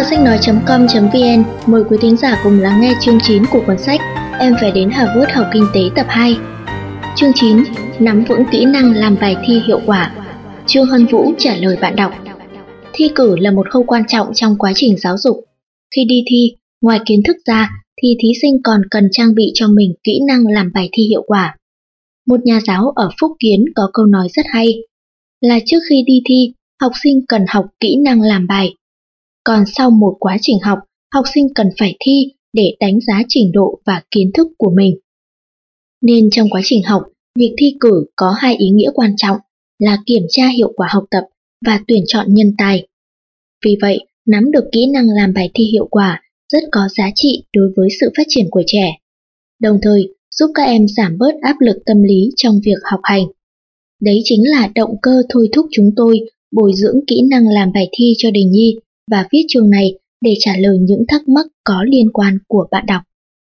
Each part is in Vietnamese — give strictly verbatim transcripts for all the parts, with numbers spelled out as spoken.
sách nói chấm com chấm vn mời quý thính giả cùng lắng nghe chương chín của cuốn sách Em phải đến Harvard học kinh tế tập hai. Chương chín. Nắm vững kỹ năng làm bài thi hiệu quả. Trương Hân Vũ trả lời bạn đọc. Thi cử là một khâu quan trọng trong quá trình giáo dục. Khi đi thi, ngoài kiến thức ra thì thí sinh còn cần trang bị cho mình kỹ năng làm bài thi hiệu quả. Một nhà giáo ở Phúc Kiến có câu nói rất hay, là trước khi đi thi, học sinh cần học kỹ năng làm bài. Còn sau một quá trình học, học sinh cần phải thi để đánh giá trình độ và kiến thức của mình. Nên trong quá trình học, việc thi cử có hai ý nghĩa quan trọng là kiểm tra hiệu quả học tập và tuyển chọn nhân tài. Vì vậy, nắm được kỹ năng làm bài thi hiệu quả rất có giá trị đối với sự phát triển của trẻ, đồng thời giúp các em giảm bớt áp lực tâm lý trong việc học hành. Đấy chính là động cơ thôi thúc chúng tôi bồi dưỡng kỹ năng làm bài thi cho Đình Nhi và viết chương này để trả lời những thắc mắc có liên quan của bạn đọc.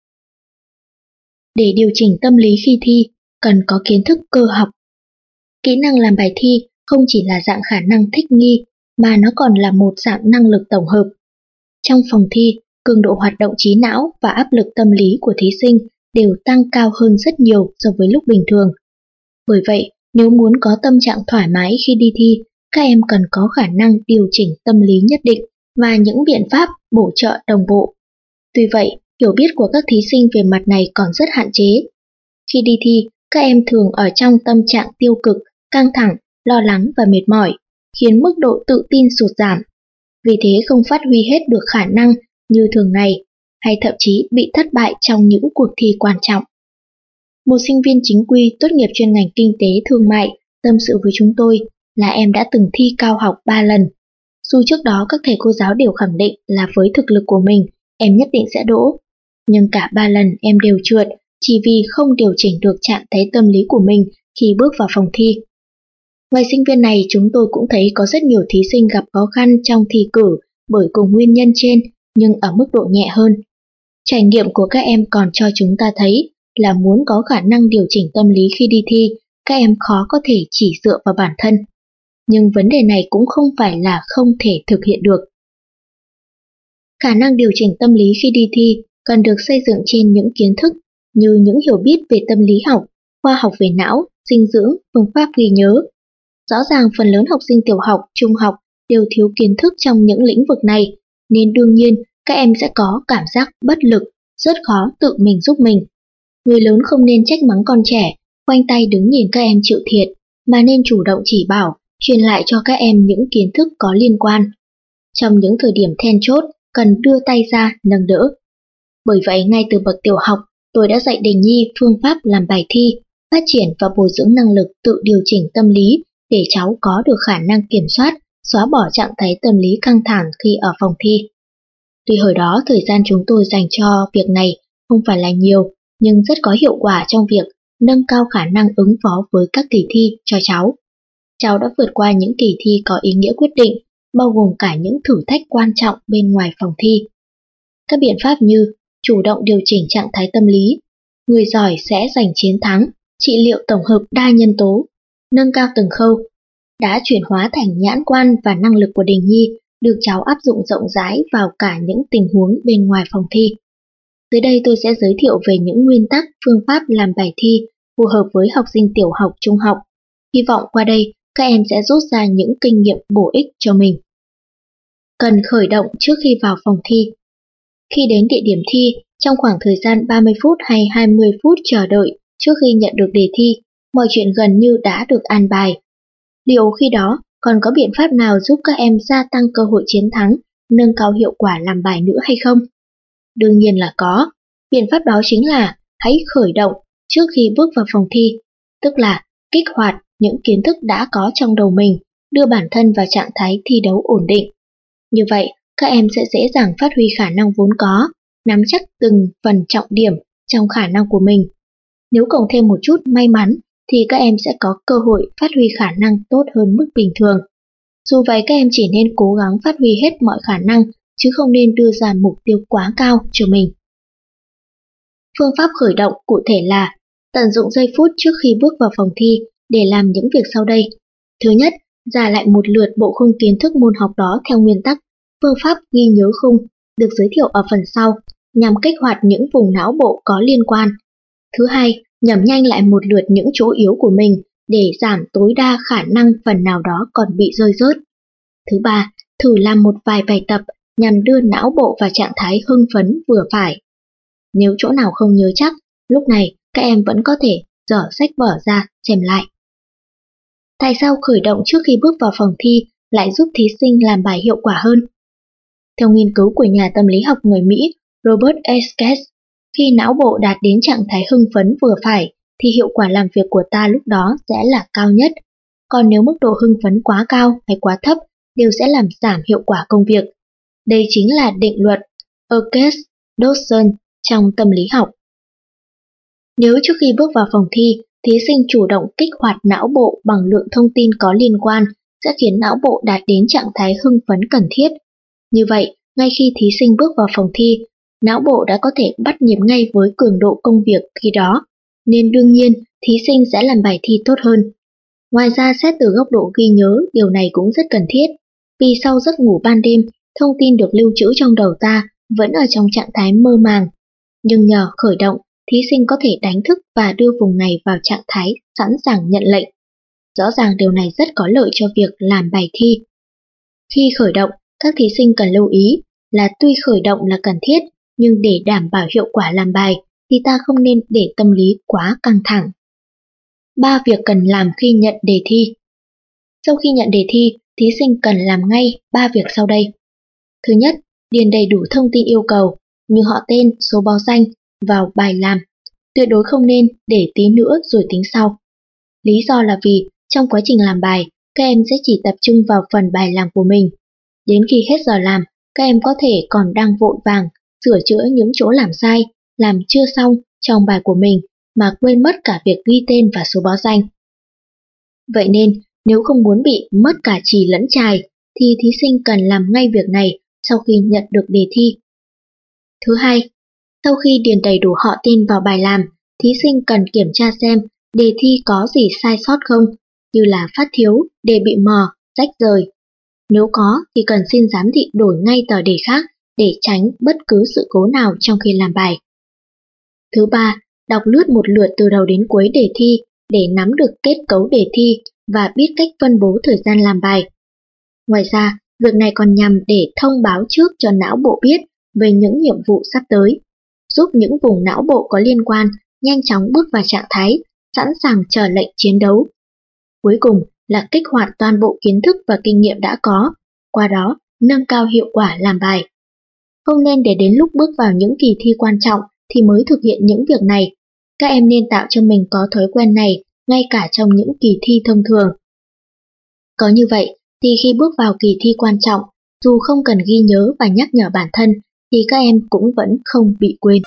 Để điều chỉnh tâm lý khi thi, cần có kiến thức cơ học. Kỹ năng làm bài thi không chỉ là dạng khả năng thích nghi, mà nó còn là một dạng năng lực tổng hợp. Trong phòng thi, cường độ hoạt động trí não và áp lực tâm lý của thí sinh đều tăng cao hơn rất nhiều so với lúc bình thường. Bởi vậy, nếu muốn có tâm trạng thoải mái khi đi thi, các em cần có khả năng điều chỉnh tâm lý nhất định và những biện pháp bổ trợ đồng bộ. Tuy vậy, hiểu biết của các thí sinh về mặt này còn rất hạn chế. Khi đi thi, các em thường ở trong tâm trạng tiêu cực, căng thẳng, lo lắng và mệt mỏi, khiến mức độ tự tin sụt giảm. Vì thế không phát huy hết được khả năng như thường ngày, hay thậm chí bị thất bại trong những cuộc thi quan trọng. Một sinh viên chính quy tốt nghiệp chuyên ngành kinh tế thương mại tâm sự với chúng tôi là em đã từng thi cao học ba lần. Dù trước đó các thầy cô giáo đều khẳng định là với thực lực của mình, em nhất định sẽ đỗ. Nhưng cả ba lần em đều trượt chỉ vì không điều chỉnh được trạng thái tâm lý của mình khi bước vào phòng thi. Ngoài sinh viên này, chúng tôi cũng thấy có rất nhiều thí sinh gặp khó khăn trong thi cử bởi cùng nguyên nhân trên nhưng ở mức độ nhẹ hơn. Trải nghiệm của các em còn cho chúng ta thấy là muốn có khả năng điều chỉnh tâm lý khi đi thi, các em khó có thể chỉ dựa vào bản thân. Nhưng vấn đề này cũng không phải là không thể thực hiện được. Khả năng điều chỉnh tâm lý khi đi thi cần được xây dựng trên những kiến thức như những hiểu biết về tâm lý học, khoa học về não, dinh dưỡng, phương pháp ghi nhớ. Rõ ràng phần lớn học sinh tiểu học, trung học đều thiếu kiến thức trong những lĩnh vực này, nên đương nhiên các em sẽ có cảm giác bất lực, rất khó tự mình giúp mình. Người lớn không nên trách mắng con trẻ, khoanh tay đứng nhìn các em chịu thiệt, mà nên chủ động chỉ bảo, truyền lại cho các em những kiến thức có liên quan. Trong những thời điểm then chốt, cần đưa tay ra nâng đỡ. Bởi vậy, ngay từ bậc tiểu học, tôi đã dạy Đình Nhi phương pháp làm bài thi, phát triển và bồi dưỡng năng lực tự điều chỉnh tâm lý để cháu có được khả năng kiểm soát, xóa bỏ trạng thái tâm lý căng thẳng khi ở phòng thi. Tuy hồi đó thời gian chúng tôi dành cho việc này không phải là nhiều, nhưng rất có hiệu quả trong việc nâng cao khả năng ứng phó với các kỳ thi cho cháu. Cháu đã vượt qua những kỳ thi có ý nghĩa quyết định, bao gồm cả những thử thách quan trọng bên ngoài phòng thi. Các biện pháp như chủ động điều chỉnh trạng thái tâm lý, người giỏi sẽ giành chiến thắng, trị liệu tổng hợp đa nhân tố, nâng cao từng khâu, đã chuyển hóa thành nhãn quan và năng lực của Đình Nhi được cháu áp dụng rộng rãi vào cả những tình huống bên ngoài phòng thi. Dưới đây tôi sẽ giới thiệu về những nguyên tắc, phương pháp làm bài thi phù hợp với học sinh tiểu học, trung học. Hy vọng qua đây các em sẽ rút ra những kinh nghiệm bổ ích cho mình. Cần khởi động trước khi vào phòng thi. Khi đến địa điểm thi, trong khoảng thời gian ba mươi phút hay hai mươi phút chờ đợi trước khi nhận được đề thi, mọi chuyện gần như đã được an bài. Liệu khi đó còn có biện pháp nào giúp các em gia tăng cơ hội chiến thắng, nâng cao hiệu quả làm bài nữa hay không? Đương nhiên là có. Biện pháp đó chính là hãy khởi động trước khi bước vào phòng thi, tức là kích hoạt những kiến thức đã có trong đầu mình, đưa bản thân vào trạng thái thi đấu ổn định. Như vậy, các em sẽ dễ dàng phát huy khả năng vốn có, nắm chắc từng phần trọng điểm trong khả năng của mình. Nếu cộng thêm một chút may mắn, thì các em sẽ có cơ hội phát huy khả năng tốt hơn mức bình thường. Dù vậy, các em chỉ nên cố gắng phát huy hết mọi khả năng, chứ không nên đưa ra mục tiêu quá cao cho mình. Phương pháp khởi động cụ thể là tận dụng giây phút trước khi bước vào phòng thi để làm những việc sau đây. Thứ nhất, giả lại một lượt bộ khung kiến thức môn học đó theo nguyên tắc Phương pháp ghi nhớ khung được giới thiệu ở phần sau nhằm kích hoạt những vùng não bộ có liên quan. Thứ hai, nhẩm nhanh lại một lượt những chỗ yếu của mình để giảm tối đa khả năng phần nào đó còn bị rơi rớt. Thứ ba, thử làm một vài bài tập nhằm đưa não bộ vào trạng thái hưng phấn vừa phải. Nếu chỗ nào không nhớ chắc, lúc này các em vẫn có thể dở sách vở ra xem lại. Tại sao khởi động trước khi bước vào phòng thi lại giúp thí sinh làm bài hiệu quả hơn? Theo nghiên cứu của nhà tâm lý học người Mỹ Robert Estes, khi não bộ đạt đến trạng thái hưng phấn vừa phải thì hiệu quả làm việc của ta lúc đó sẽ là cao nhất. Còn nếu mức độ hưng phấn quá cao hay quá thấp đều sẽ làm giảm hiệu quả công việc. Đây chính là định luật Urquhart-Dawson trong tâm lý học. Nếu trước khi bước vào phòng thi, thí sinh chủ động kích hoạt não bộ bằng lượng thông tin có liên quan sẽ khiến não bộ đạt đến trạng thái hưng phấn cần thiết. Như vậy, ngay khi thí sinh bước vào phòng thi, não bộ đã có thể bắt nhịp ngay với cường độ công việc khi đó, nên đương nhiên thí sinh sẽ làm bài thi tốt hơn. Ngoài ra, xét từ góc độ ghi nhớ, điều này cũng rất cần thiết, vì sau giấc ngủ ban đêm, thông tin được lưu trữ trong đầu ta vẫn ở trong trạng thái mơ màng. Nhưng nhờ khởi động, thí sinh có thể đánh thức và đưa vùng này vào trạng thái sẵn sàng nhận lệnh. Rõ ràng điều này rất có lợi cho việc làm bài thi. Khi khởi động, các thí sinh cần lưu ý là tuy khởi động là cần thiết, nhưng để đảm bảo hiệu quả làm bài thì ta không nên để tâm lý quá căng thẳng. Ba việc cần làm khi nhận đề thi. Sau khi nhận đề thi, thí sinh cần làm ngay ba việc sau đây. Thứ nhất, điền đầy đủ thông tin yêu cầu như họ tên, số báo danh vào bài làm. Tuyệt đối không nên để tí nữa rồi tính sau. Lý do là vì trong quá trình làm bài, các em sẽ chỉ tập trung vào phần bài làm của mình. Đến khi hết giờ làm, các em có thể còn đang vội vàng sửa chữa những chỗ làm sai, làm chưa xong trong bài của mình mà quên mất cả việc ghi tên và số báo danh. Vậy nên, nếu không muốn bị mất cả chì lẫn chài, thì thí sinh cần làm ngay việc này sau khi nhận được đề thi. Thứ hai, sau khi điền đầy đủ họ tên vào bài làm, thí sinh cần kiểm tra xem đề thi có gì sai sót không, như là phát thiếu, đề bị mờ, rách rời. Nếu có thì cần xin giám thị đổi ngay tờ đề khác để tránh bất cứ sự cố nào trong khi làm bài. Thứ ba, đọc lướt một lượt từ đầu đến cuối đề thi để nắm được kết cấu đề thi và biết cách phân bố thời gian làm bài. Ngoài ra, việc này còn nhằm để thông báo trước cho não bộ biết về những nhiệm vụ sắp tới, giúp những vùng não bộ có liên quan nhanh chóng bước vào trạng thái sẵn sàng chờ lệnh chiến đấu. Cuối cùng là kích hoạt toàn bộ kiến thức và kinh nghiệm đã có, qua đó nâng cao hiệu quả làm bài. Không nên để đến lúc bước vào những kỳ thi quan trọng thì mới thực hiện những việc này. Các em nên tạo cho mình có thói quen này ngay cả trong những kỳ thi thông thường. Có như vậy thì khi bước vào kỳ thi quan trọng, dù không cần ghi nhớ và nhắc nhở bản thân thì các em cũng vẫn không bị quên.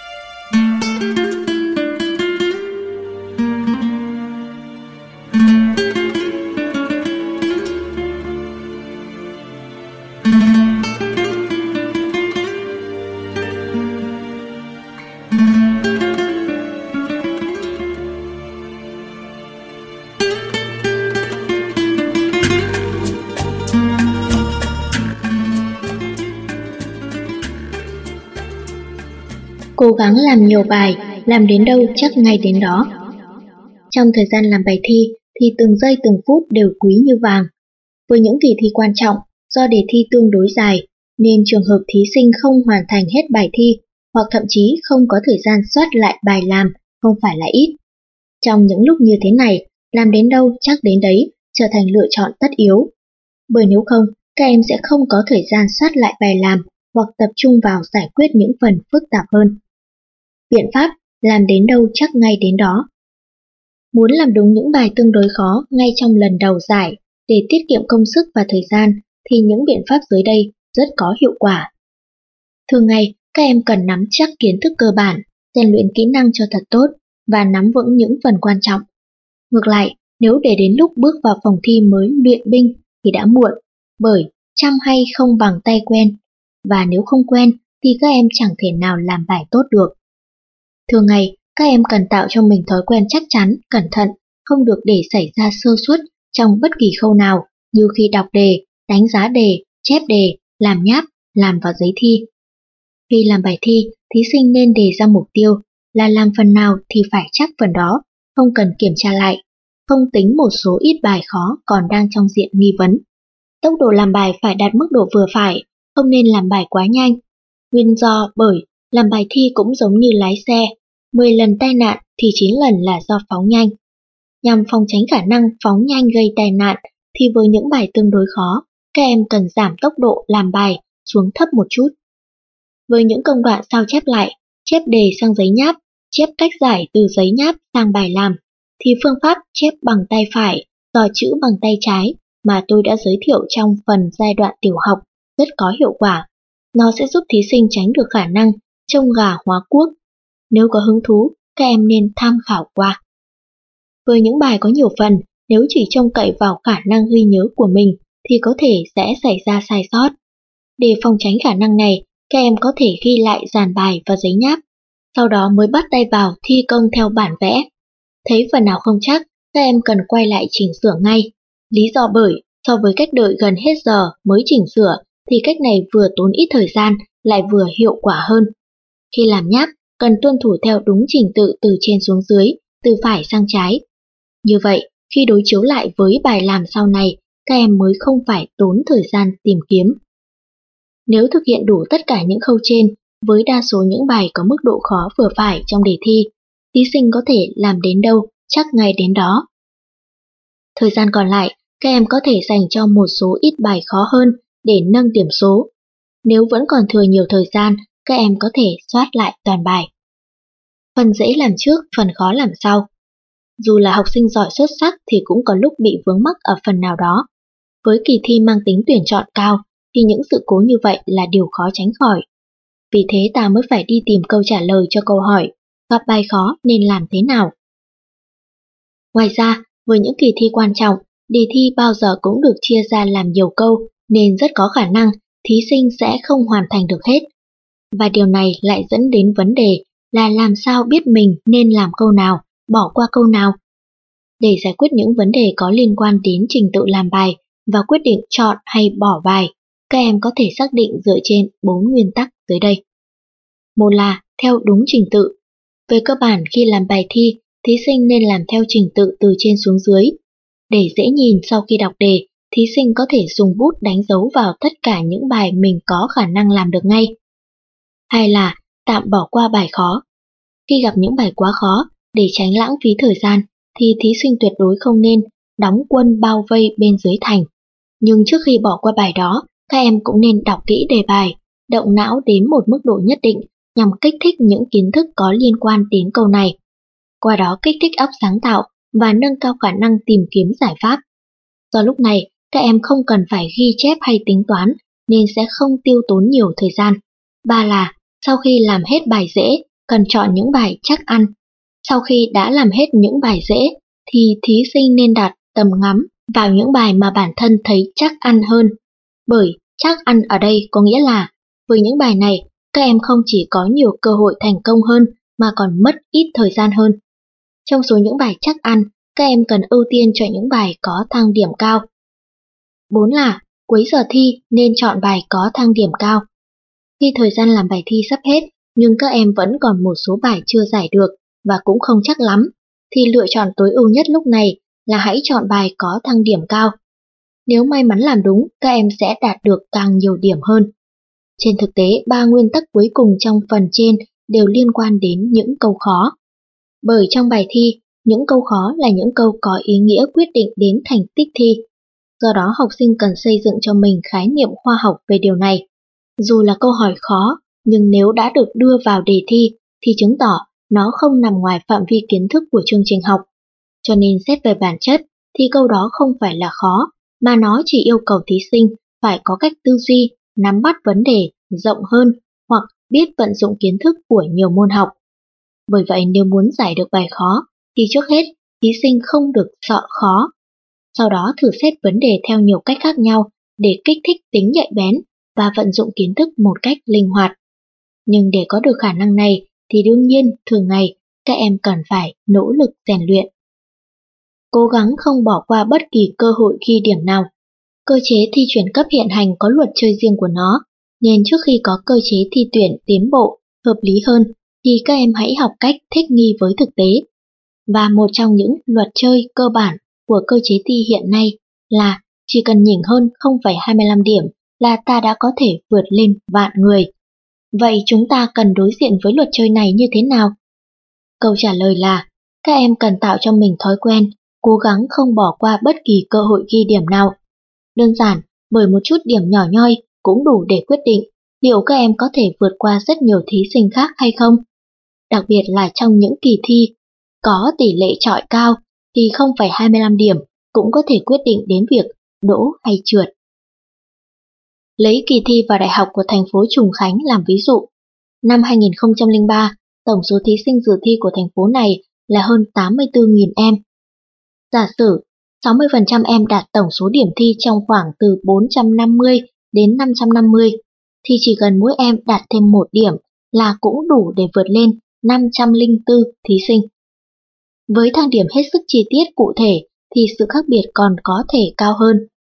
Cố gắng làm nhiều bài, làm đến đâu chắc ngay đến đó. Trong thời gian làm bài thi thì từng giây từng phút đều quý như vàng. Với những kỳ thi quan trọng, do đề thi tương đối dài, nên trường hợp thí sinh không hoàn thành hết bài thi hoặc thậm chí không có thời gian soát lại bài làm không phải là ít. Trong những lúc như thế này, làm đến đâu chắc đến đấy trở thành lựa chọn tất yếu. Bởi nếu không, các em sẽ không có thời gian soát lại bài làm hoặc tập trung vào giải quyết những phần phức tạp hơn. Biện pháp làm đến đâu chắc ngay đến đó. Muốn làm đúng những bài tương đối khó ngay trong lần đầu giải để tiết kiệm công sức và thời gian thì những biện pháp dưới đây rất có hiệu quả. Thường ngày, các em cần nắm chắc kiến thức cơ bản, rèn luyện kỹ năng cho thật tốt và nắm vững những phần quan trọng. Ngược lại, nếu để đến lúc bước vào phòng thi mới luyện binh thì đã muộn, bởi chăm hay không bằng tay quen, và nếu không quen thì các em chẳng thể nào làm bài tốt được. Thường ngày, các em cần tạo cho mình thói quen chắc chắn, cẩn thận, không được để xảy ra sơ suất trong bất kỳ khâu nào như khi đọc đề, đánh giá đề, chép đề, làm nháp làm vào giấy thi. Khi làm bài thi, thí sinh nên đề ra mục tiêu là làm phần nào thì phải chắc phần đó, không cần kiểm tra lại, không tính một số ít bài khó còn đang trong diện nghi vấn. Tốc độ làm bài phải đạt mức độ vừa phải, không nên làm bài quá nhanh. Nguyên do bởi làm bài thi cũng giống như lái xe, mười lần tai nạn thì chín lần là do phóng nhanh. Nhằm phòng tránh khả năng phóng nhanh gây tai nạn thì với những bài tương đối khó, các em cần giảm tốc độ làm bài xuống thấp một chút. Với những công đoạn sao chép lại, chép đề sang giấy nháp, chép cách giải từ giấy nháp sang bài làm, thì phương pháp chép bằng tay phải, dò chữ bằng tay trái mà tôi đã giới thiệu trong phần giai đoạn tiểu học rất có hiệu quả. Nó sẽ giúp thí sinh tránh được khả năng trông gà hóa cuốc. Nếu có hứng thú, các em nên tham khảo qua. Với những bài có nhiều phần, nếu chỉ trông cậy vào khả năng ghi nhớ của mình thì có thể sẽ xảy ra sai sót. Để phòng tránh khả năng này, các em có thể ghi lại dàn bài vào giấy nháp, sau đó mới bắt tay vào thi công theo bản vẽ. Thấy phần nào không chắc, các em cần quay lại chỉnh sửa ngay. Lý do bởi, so với cách đợi gần hết giờ mới chỉnh sửa, thì cách này vừa tốn ít thời gian, lại vừa hiệu quả hơn. Khi làm nháp, cần tuân thủ theo đúng trình tự từ trên xuống dưới, từ phải sang trái. Như vậy, khi đối chiếu lại với bài làm sau này, các em mới không phải tốn thời gian tìm kiếm. Nếu thực hiện đủ tất cả những khâu trên, với đa số những bài có mức độ khó vừa phải trong đề thi, thí sinh có thể làm đến đâu chắc ngay đến đó. Thời gian còn lại, các em có thể dành cho một số ít bài khó hơn để nâng điểm số. Nếu vẫn còn thừa nhiều thời gian, các em có thể soát lại toàn bài. Phần dễ làm trước, phần khó làm sau. Dù là học sinh giỏi xuất sắc thì cũng có lúc bị vướng mắc ở phần nào đó. Với kỳ thi mang tính tuyển chọn cao, thì những sự cố như vậy là điều khó tránh khỏi. Vì thế ta mới phải đi tìm câu trả lời cho câu hỏi, gặp bài khó nên làm thế nào. Ngoài ra, với những kỳ thi quan trọng, đề thi bao giờ cũng được chia ra làm nhiều câu, nên rất có khả năng thí sinh sẽ không hoàn thành được hết. Và điều này lại dẫn đến vấn đề là làm sao biết mình nên làm câu nào, bỏ qua câu nào. Để giải quyết những vấn đề có liên quan đến trình tự làm bài và quyết định chọn hay bỏ bài, các em có thể xác định dựa trên bốn nguyên tắc dưới đây. Một là theo đúng trình tự. Về cơ bản khi làm bài thi, thí sinh nên làm theo trình tự từ trên xuống dưới. Để dễ nhìn sau khi đọc đề, thí sinh có thể dùng bút đánh dấu vào tất cả những bài mình có khả năng làm được ngay. Hai là tạm bỏ qua bài khó. Khi gặp những bài quá khó, để tránh lãng phí thời gian, thì thí sinh tuyệt đối không nên đóng quân bao vây bên dưới thành. Nhưng trước khi bỏ qua bài đó, các em cũng nên đọc kỹ đề bài, động não đến một mức độ nhất định nhằm kích thích những kiến thức có liên quan đến câu này. Qua đó kích thích óc sáng tạo và nâng cao khả năng tìm kiếm giải pháp. Do lúc này, các em không cần phải ghi chép hay tính toán, nên sẽ không tiêu tốn nhiều thời gian. Ba là, sau khi làm hết bài dễ, cần chọn những bài chắc ăn. Sau khi đã làm hết những bài dễ, thì thí sinh nên đặt tầm ngắm vào những bài mà bản thân thấy chắc ăn hơn. Bởi chắc ăn ở đây có nghĩa là, với những bài này, các em không chỉ có nhiều cơ hội thành công hơn, mà còn mất ít thời gian hơn. Trong số những bài chắc ăn, các em cần ưu tiên cho những bài có thang điểm cao. Bốn là, cuối giờ thi nên chọn bài có thang điểm cao. Khi thời gian làm bài thi sắp hết, nhưng các em vẫn còn một số bài chưa giải được và cũng không chắc lắm, thì lựa chọn tối ưu nhất lúc này là hãy chọn bài có thang điểm cao. Nếu may mắn làm đúng, các em sẽ đạt được càng nhiều điểm hơn. Trên thực tế, ba nguyên tắc cuối cùng trong phần trên đều liên quan đến những câu khó. Bởi trong bài thi, những câu khó là những câu có ý nghĩa quyết định đến thành tích thi. Do đó học sinh cần xây dựng cho mình khái niệm khoa học về điều này. Dù là câu hỏi khó, nhưng nếu đã được đưa vào đề thi, thì chứng tỏ nó không nằm ngoài phạm vi kiến thức của chương trình học. Cho nên xét về bản chất, thì câu đó không phải là khó, mà nó chỉ yêu cầu thí sinh phải có cách tư duy, nắm bắt vấn đề rộng hơn hoặc biết vận dụng kiến thức của nhiều môn học. Bởi vậy nếu muốn giải được bài khó, thì trước hết thí sinh không được sợ khó. Sau đó thử xét vấn đề theo nhiều cách khác nhau để kích thích tính nhạy bén và vận dụng kiến thức một cách linh hoạt. Nhưng để có được khả năng này thì đương nhiên thường ngày các em cần phải nỗ lực rèn luyện. Cố gắng không bỏ qua bất kỳ cơ hội ghi điểm nào. Cơ chế thi chuyển cấp hiện hành có luật chơi riêng của nó. Nên trước khi có cơ chế thi tuyển tiến bộ, hợp lý hơn, thì các em hãy học cách thích nghi với thực tế. Và một trong những luật chơi cơ bản của cơ chế thi hiện nay là chỉ cần nhỉnh hơn không phẩy hai mươi lăm điểm là ta đã có thể vượt lên vạn người. Vậy chúng ta cần đối diện với luật chơi này như thế nào? Câu trả lời là các em cần tạo cho mình thói quen, cố gắng không bỏ qua bất kỳ cơ hội ghi điểm nào. Đơn giản, bởi một chút điểm nhỏ nhoi cũng đủ để quyết định liệu các em có thể vượt qua rất nhiều thí sinh khác hay không. Đặc biệt là trong những kỳ thi có tỷ lệ chọi cao thì không phẩy hai mươi lăm điểm cũng có thể quyết định đến việc đỗ hay trượt. Lấy kỳ thi vào đại học của thành phố Trùng Khánh làm ví dụ. Năm hai nghìn không trăm lẻ ba, tổng số thí sinh dự thi của thành phố này là hơn tám mươi tư nghìn em. Giả sử sáu mươi phần trăm em đạt tổng số điểm thi trong khoảng từ bốn trăm năm mươi đến năm trăm năm mươi, thì chỉ cần mỗi em đạt thêm một điểm là cũng đủ để vượt lên năm trăm lẻ bốn thí sinh. Với thang điểm hết sức chi tiết cụ thể thì sự khác biệt còn có thể cao hơn.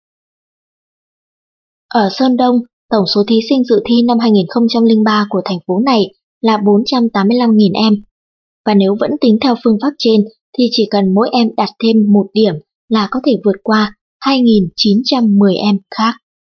Ở Sơn Đông, tổng số thí sinh dự thi năm hai nghìn không trăm lẻ ba của thành phố này là bốn trăm tám mươi lăm nghìn em. Và nếu vẫn tính theo phương pháp trên thì chỉ cần mỗi em đạt thêm một điểm là có thể vượt qua hai nghìn chín trăm mười em khác.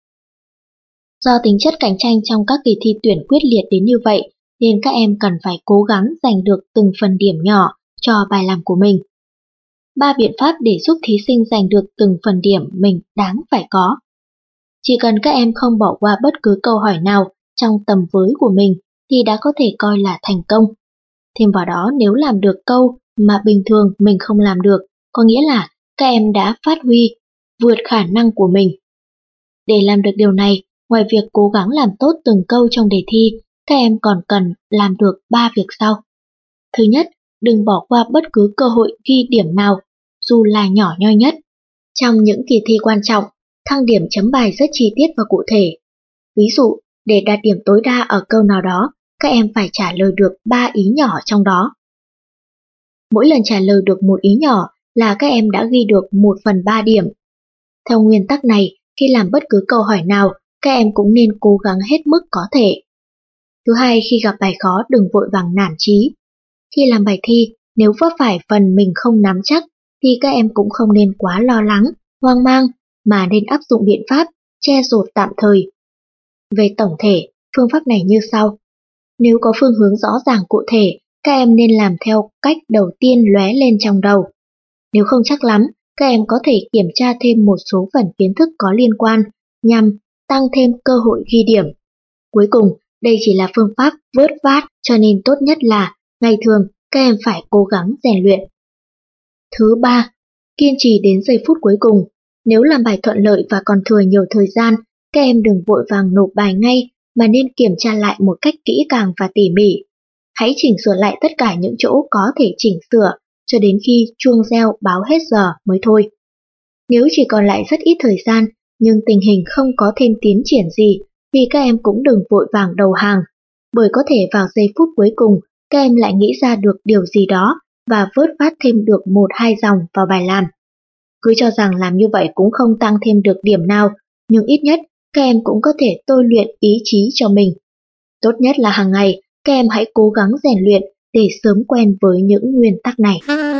Do tính chất cạnh tranh trong các kỳ thi tuyển quyết liệt đến như vậy, nên các em cần phải cố gắng giành được từng phần điểm nhỏ cho bài làm của mình. Ba biện pháp để giúp thí sinh giành được từng phần điểm mình đáng phải có. Chỉ cần các em không bỏ qua bất cứ câu hỏi nào trong tầm với của mình thì đã có thể coi là thành công. Thêm vào đó, nếu làm được câu mà bình thường mình không làm được, có nghĩa là các em đã phát huy, vượt khả năng của mình. Để làm được điều này, ngoài việc cố gắng làm tốt từng câu trong đề thi, các em còn cần làm được ba việc sau. Thứ nhất, đừng bỏ qua bất cứ cơ hội ghi điểm nào, dù là nhỏ nhoi nhất. Trong những kỳ thi quan trọng, thang điểm chấm bài rất chi tiết và cụ thể. Ví dụ, để đạt điểm tối đa ở câu nào đó, các em phải trả lời được ba ý nhỏ trong đó. Mỗi lần trả lời được một ý nhỏ là các em đã ghi được một phần ba điểm. Theo nguyên tắc này, khi làm bất cứ câu hỏi nào, các em cũng nên cố gắng hết mức có thể. Thứ hai, khi gặp bài khó đừng vội vàng nản chí. Khi làm bài thi, nếu vấp phải phần mình không nắm chắc, thì các em cũng không nên quá lo lắng, hoang mang, mà nên áp dụng biện pháp che dột tạm thời. Về tổng thể, phương pháp này như sau. Nếu có phương hướng rõ ràng cụ thể, các em nên làm theo cách đầu tiên lóe lên trong đầu. Nếu không chắc lắm, các em có thể kiểm tra thêm một số phần kiến thức có liên quan, nhằm tăng thêm cơ hội ghi điểm. Cuối cùng, đây chỉ là phương pháp vớt vát, cho nên tốt nhất là ngày thường các em phải cố gắng rèn luyện. Thứ ba, kiên trì đến giây phút cuối cùng. Nếu làm bài thuận lợi và còn thừa nhiều thời gian, các em đừng vội vàng nộp bài ngay, mà nên kiểm tra lại một cách kỹ càng và tỉ mỉ. Hãy chỉnh sửa lại tất cả những chỗ có thể chỉnh sửa, cho đến khi chuông reo báo hết giờ mới thôi. Nếu chỉ còn lại rất ít thời gian, nhưng tình hình không có thêm tiến triển gì, thì các em cũng đừng vội vàng đầu hàng, bởi có thể vào giây phút cuối cùng, các em lại nghĩ ra được điều gì đó và vớt vát thêm được một hai dòng vào bài làm. Cứ cho rằng làm như vậy cũng không tăng thêm được điểm nào, nhưng ít nhất các em cũng có thể tôi luyện ý chí cho mình. Tốt nhất là hàng ngày, các em hãy cố gắng rèn luyện để sớm quen với những nguyên tắc này.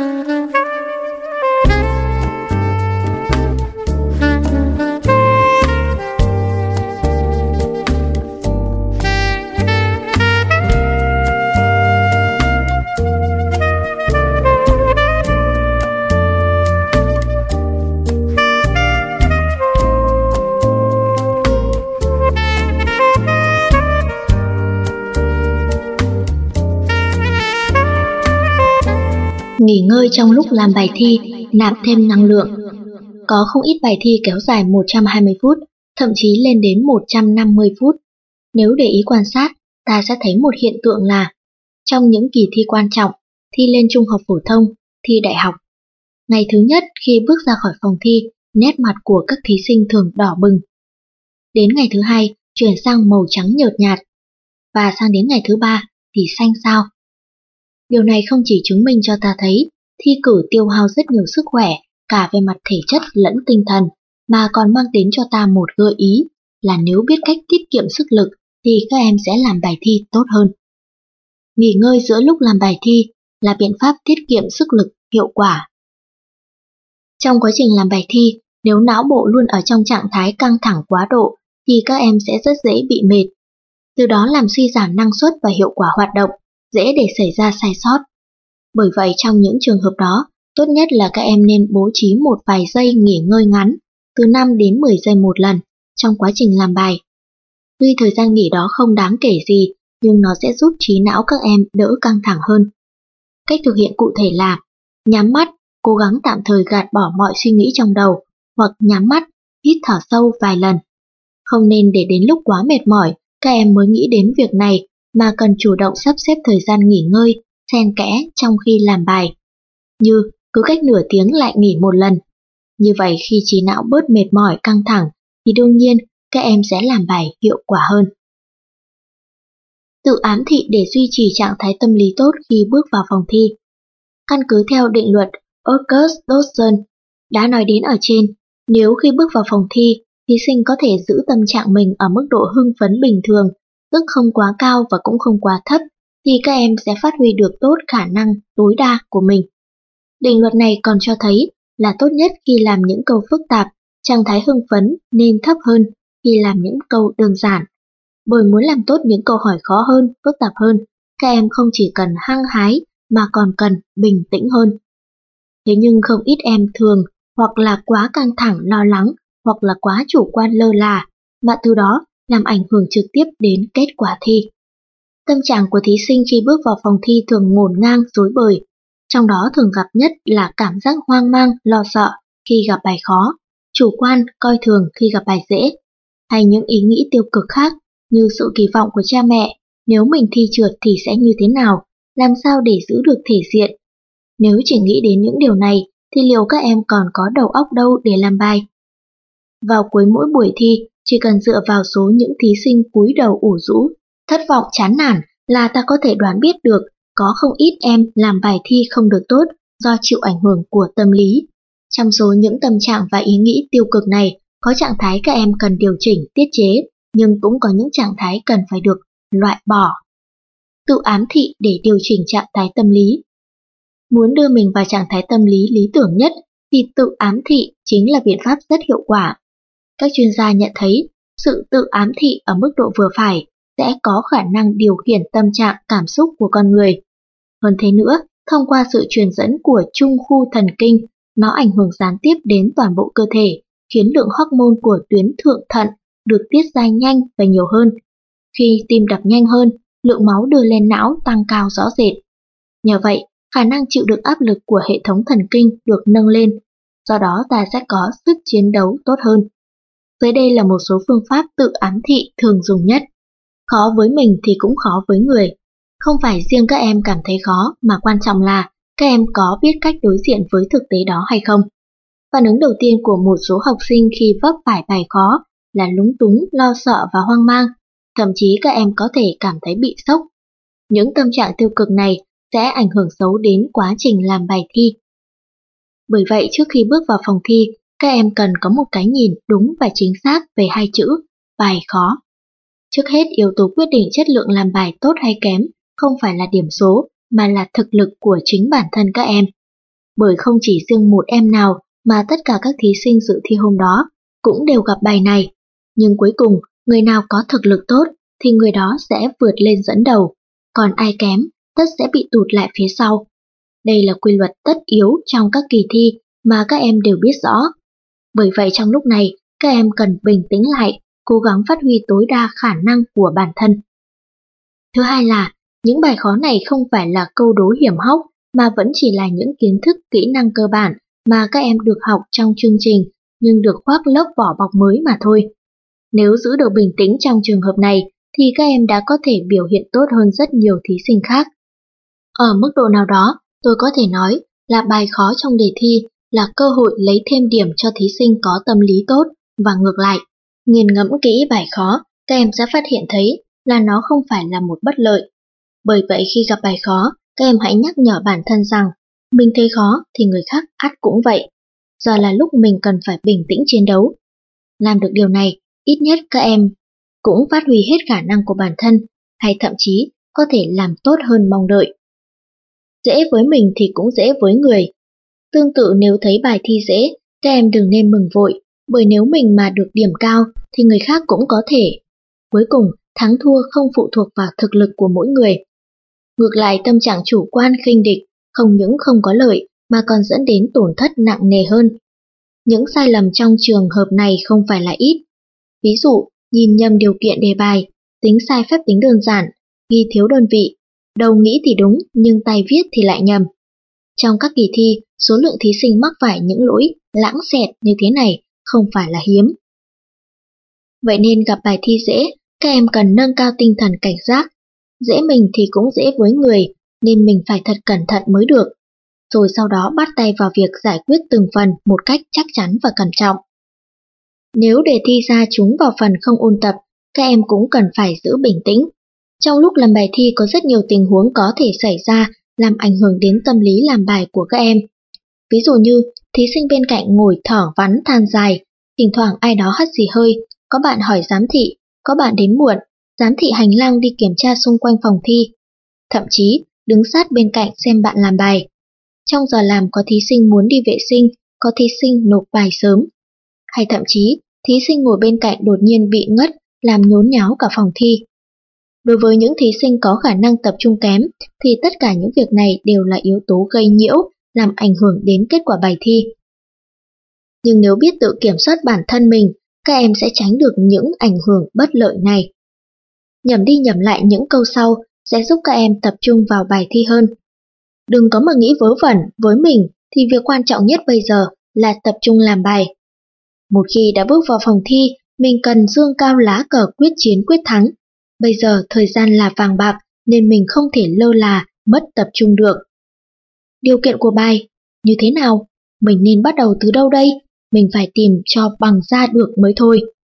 Nghỉ ngơi trong lúc làm bài thi, nạp thêm năng lượng. Có không ít bài thi kéo dài một trăm hai mươi phút, thậm chí lên đến một trăm năm mươi phút. Nếu để ý quan sát, ta sẽ thấy một hiện tượng là trong những kỳ thi quan trọng, thi lên trung học phổ thông, thi đại học, ngày thứ nhất khi bước ra khỏi phòng thi, nét mặt của các thí sinh thường đỏ bừng. Đến ngày thứ hai, chuyển sang màu trắng nhợt nhạt, và sang đến ngày thứ ba thì xanh xao. Điều này không chỉ chứng minh cho ta thấy thi cử tiêu hao rất nhiều sức khỏe, cả về mặt thể chất lẫn tinh thần, mà còn mang đến cho ta một gợi ý là nếu biết cách tiết kiệm sức lực thì các em sẽ làm bài thi tốt hơn. Nghỉ ngơi giữa lúc làm bài thi là biện pháp tiết kiệm sức lực hiệu quả. Trong quá trình làm bài thi, nếu não bộ luôn ở trong trạng thái căng thẳng quá độ thì các em sẽ rất dễ bị mệt. Từ đó làm suy giảm năng suất và hiệu quả hoạt động, dễ để xảy ra sai sót. Bởi vậy trong những trường hợp đó, tốt nhất là các em nên bố trí một vài giây nghỉ ngơi ngắn, từ năm đến mười giây một lần, trong quá trình làm bài. Tuy thời gian nghỉ đó không đáng kể gì, nhưng nó sẽ giúp trí não các em đỡ căng thẳng hơn. Cách thực hiện cụ thể là nhắm mắt, cố gắng tạm thời gạt bỏ mọi suy nghĩ trong đầu, hoặc nhắm mắt, hít thở sâu vài lần. Không nên để đến lúc quá mệt mỏi, các em mới nghĩ đến việc này, mà cần chủ động sắp xếp thời gian nghỉ ngơi, xen kẽ trong khi làm bài. Như cứ cách nửa tiếng lại nghỉ một lần. Như vậy khi trí não bớt mệt mỏi căng thẳng, thì đương nhiên các em sẽ làm bài hiệu quả hơn. Tự ám thị để duy trì trạng thái tâm lý tốt khi bước vào phòng thi. Căn cứ theo định luật August-Dodson đã nói đến ở trên, nếu khi bước vào phòng thi, thí sinh có thể giữ tâm trạng mình ở mức độ hưng phấn bình thường, tức không quá cao và cũng không quá thấp, thì các em sẽ phát huy được tốt khả năng tối đa của mình. Định luật này còn cho thấy là tốt nhất khi làm những câu phức tạp, trạng thái hưng phấn nên thấp hơn khi làm những câu đơn giản. Bởi muốn làm tốt những câu hỏi khó hơn, phức tạp hơn, các em không chỉ cần hăng hái mà còn cần bình tĩnh hơn. Thế nhưng không ít em thường hoặc là quá căng thẳng lo lắng hoặc là quá chủ quan lơ là, mà từ đó làm ảnh hưởng trực tiếp đến kết quả thi. Tâm trạng của thí sinh khi bước vào phòng thi thường ngổn ngang rối bời, trong đó thường gặp nhất là cảm giác hoang mang, lo sợ khi gặp bài khó, chủ quan, coi thường khi gặp bài dễ, hay những ý nghĩ tiêu cực khác như sự kỳ vọng của cha mẹ, nếu mình thi trượt thì sẽ như thế nào, làm sao để giữ được thể diện. Nếu chỉ nghĩ đến những điều này thì liệu các em còn có đầu óc đâu để làm bài? Vào cuối mỗi buổi thi, chỉ cần dựa vào số những thí sinh cúi đầu ủ rũ, thất vọng chán nản là ta có thể đoán biết được có không ít em làm bài thi không được tốt do chịu ảnh hưởng của tâm lý. Trong số những tâm trạng và ý nghĩ tiêu cực này, có trạng thái các em cần điều chỉnh, tiết chế, nhưng cũng có những trạng thái cần phải được loại bỏ. Tự ám thị để điều chỉnh trạng thái tâm lý. Muốn đưa mình vào trạng thái tâm lý lý tưởng nhất thì tự ám thị chính là biện pháp rất hiệu quả. Các chuyên gia nhận thấy sự tự ám thị ở mức độ vừa phải sẽ có khả năng điều khiển tâm trạng cảm xúc của con người. Hơn thế nữa, thông qua sự truyền dẫn của trung khu thần kinh, nó ảnh hưởng gián tiếp đến toàn bộ cơ thể, khiến lượng hormone của tuyến thượng thận được tiết ra nhanh và nhiều hơn. Khi tim đập nhanh hơn, lượng máu đưa lên não tăng cao rõ rệt. Nhờ vậy, khả năng chịu đựng áp lực của hệ thống thần kinh được nâng lên, do đó ta sẽ có sức chiến đấu tốt hơn. Dưới đây là một số phương pháp tự ám thị thường dùng nhất. Khó với mình thì cũng khó với người. Không phải riêng các em cảm thấy khó, mà quan trọng là các em có biết cách đối diện với thực tế đó hay không. Phản ứng đầu tiên của một số học sinh khi vấp phải bài khó là lúng túng, lo sợ và hoang mang. Thậm chí các em có thể cảm thấy bị sốc. Những tâm trạng tiêu cực này sẽ ảnh hưởng xấu đến quá trình làm bài thi. Bởi vậy trước khi bước vào phòng thi, các em cần có một cái nhìn đúng và chính xác về hai chữ bài khó. Trước hết, yếu tố quyết định chất lượng làm bài tốt hay kém không phải là điểm số mà là thực lực của chính bản thân các em. Bởi không chỉ riêng một em nào mà tất cả các thí sinh dự thi hôm đó cũng đều gặp bài này. Nhưng cuối cùng, người nào có thực lực tốt thì người đó sẽ vượt lên dẫn đầu, còn ai kém tất sẽ bị tụt lại phía sau. Đây là quy luật tất yếu trong các kỳ thi mà các em đều biết rõ. Bởi vậy trong lúc này, các em cần bình tĩnh lại, cố gắng phát huy tối đa khả năng của bản thân. Thứ hai là, những bài khó này không phải là câu đố hiểm hóc mà vẫn chỉ là những kiến thức, kỹ năng cơ bản mà các em được học trong chương trình nhưng được khoác lớp vỏ bọc mới mà thôi. Nếu giữ được bình tĩnh trong trường hợp này thì các em đã có thể biểu hiện tốt hơn rất nhiều thí sinh khác. Ở mức độ nào đó, tôi có thể nói là bài khó trong đề thi là cơ hội lấy thêm điểm cho thí sinh có tâm lý tốt và ngược lại. Nghiền ngẫm kỹ bài khó, các em sẽ phát hiện thấy là nó không phải là một bất lợi. Bởi vậy khi gặp bài khó, các em hãy nhắc nhở bản thân rằng mình thấy khó thì người khác ắt cũng vậy. Giờ là lúc mình cần phải bình tĩnh chiến đấu. Làm được điều này, ít nhất các em cũng phát huy hết khả năng của bản thân, hay thậm chí có thể làm tốt hơn mong đợi. Dễ với mình thì cũng dễ với người. Tương tự nếu thấy bài thi dễ, các em đừng nên mừng vội, bởi nếu mình mà được điểm cao thì người khác cũng có thể. Cuối cùng, thắng thua không phụ thuộc vào thực lực của mỗi người. Ngược lại, tâm trạng chủ quan khinh địch không những không có lợi mà còn dẫn đến tổn thất nặng nề hơn. Những sai lầm trong trường hợp này không phải là ít. Ví dụ, nhìn nhầm điều kiện đề bài, tính sai phép tính đơn giản, ghi thiếu đơn vị, đầu nghĩ thì đúng nhưng tay viết thì lại nhầm. Trong các kỳ thi, số lượng thí sinh mắc phải những lỗi lãng xẹt như thế này không phải là hiếm. Vậy nên gặp bài thi dễ, các em cần nâng cao tinh thần cảnh giác. Dễ mình thì cũng dễ với người, nên mình phải thật cẩn thận mới được. Rồi sau đó bắt tay vào việc giải quyết từng phần một cách chắc chắn và cẩn trọng. Nếu đề thi ra trúng vào phần không ôn tập, các em cũng cần phải giữ bình tĩnh. Trong lúc làm bài thi có rất nhiều tình huống có thể xảy ra làm ảnh hưởng đến tâm lý làm bài của các em. Ví dụ như thí sinh bên cạnh ngồi thở vắn than dài, thỉnh thoảng ai đó hắt xì hơi, có bạn hỏi giám thị, có bạn đến muộn, giám thị hành lang đi kiểm tra xung quanh phòng thi, thậm chí đứng sát bên cạnh xem bạn làm bài. Trong giờ làm có thí sinh muốn đi vệ sinh, có thí sinh nộp bài sớm, hay thậm chí thí sinh ngồi bên cạnh đột nhiên bị ngất làm nhốn nháo cả phòng thi. Đối với những thí sinh có khả năng tập trung kém thì tất cả những việc này đều là yếu tố gây nhiễu, làm ảnh hưởng đến kết quả bài thi. Nhưng nếu biết tự kiểm soát bản thân mình, các em sẽ tránh được những ảnh hưởng bất lợi này. Nhẩm đi nhẩm lại những câu sau sẽ giúp các em tập trung vào bài thi hơn. Đừng có mà nghĩ vớ vẩn, với mình thì việc quan trọng nhất bây giờ là tập trung làm bài. Một khi đã bước vào phòng thi, mình cần dương cao lá cờ quyết chiến quyết thắng. Bây giờ thời gian là vàng bạc nên mình không thể lơ là, mất tập trung được. Điều kiện của bài, như thế nào? Mình nên bắt đầu từ đâu đây? Mình phải tìm cho bằng ra được mới thôi.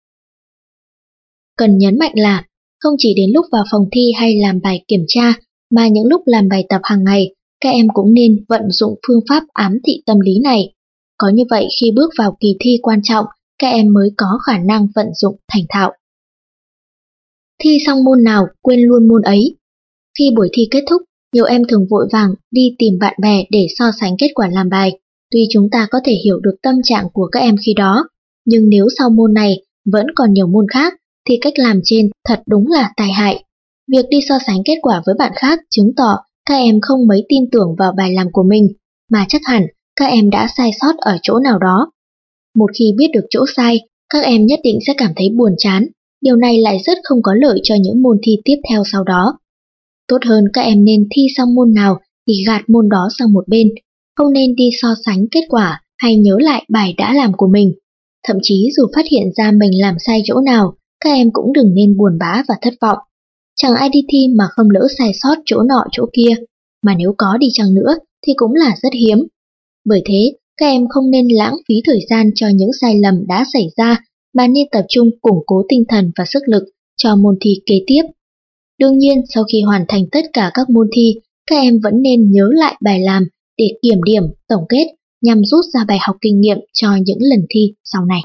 Cần nhấn mạnh là, không chỉ đến lúc vào phòng thi hay làm bài kiểm tra, mà những lúc làm bài tập hàng ngày, các em cũng nên vận dụng phương pháp ám thị tâm lý này. Có như vậy khi bước vào kỳ thi quan trọng, các em mới có khả năng vận dụng thành thạo. Thi xong môn nào, quên luôn môn ấy. Khi buổi thi kết thúc, nhiều em thường vội vàng đi tìm bạn bè để so sánh kết quả làm bài. Tuy chúng ta có thể hiểu được tâm trạng của các em khi đó, nhưng nếu sau môn này vẫn còn nhiều môn khác, thì cách làm trên thật đúng là tai hại. Việc đi so sánh kết quả với bạn khác chứng tỏ các em không mấy tin tưởng vào bài làm của mình, mà chắc hẳn các em đã sai sót ở chỗ nào đó. Một khi biết được chỗ sai, các em nhất định sẽ cảm thấy buồn chán. Điều này lại rất không có lợi cho những môn thi tiếp theo sau đó. Tốt hơn các em nên thi xong môn nào thì gạt môn đó sang một bên, không nên đi so sánh kết quả hay nhớ lại bài đã làm của mình. Thậm chí dù phát hiện ra mình làm sai chỗ nào, các em cũng đừng nên buồn bã và thất vọng. Chẳng ai đi thi mà không lỡ sai sót chỗ nọ chỗ kia, mà nếu có đi chăng nữa thì cũng là rất hiếm. Bởi thế, các em không nên lãng phí thời gian cho những sai lầm đã xảy ra, mà nên tập trung củng cố tinh thần và sức lực cho môn thi kế tiếp. Đương nhiên, sau khi hoàn thành tất cả các môn thi, các em vẫn nên nhớ lại bài làm để kiểm điểm, tổng kết nhằm rút ra bài học kinh nghiệm cho những lần thi sau này.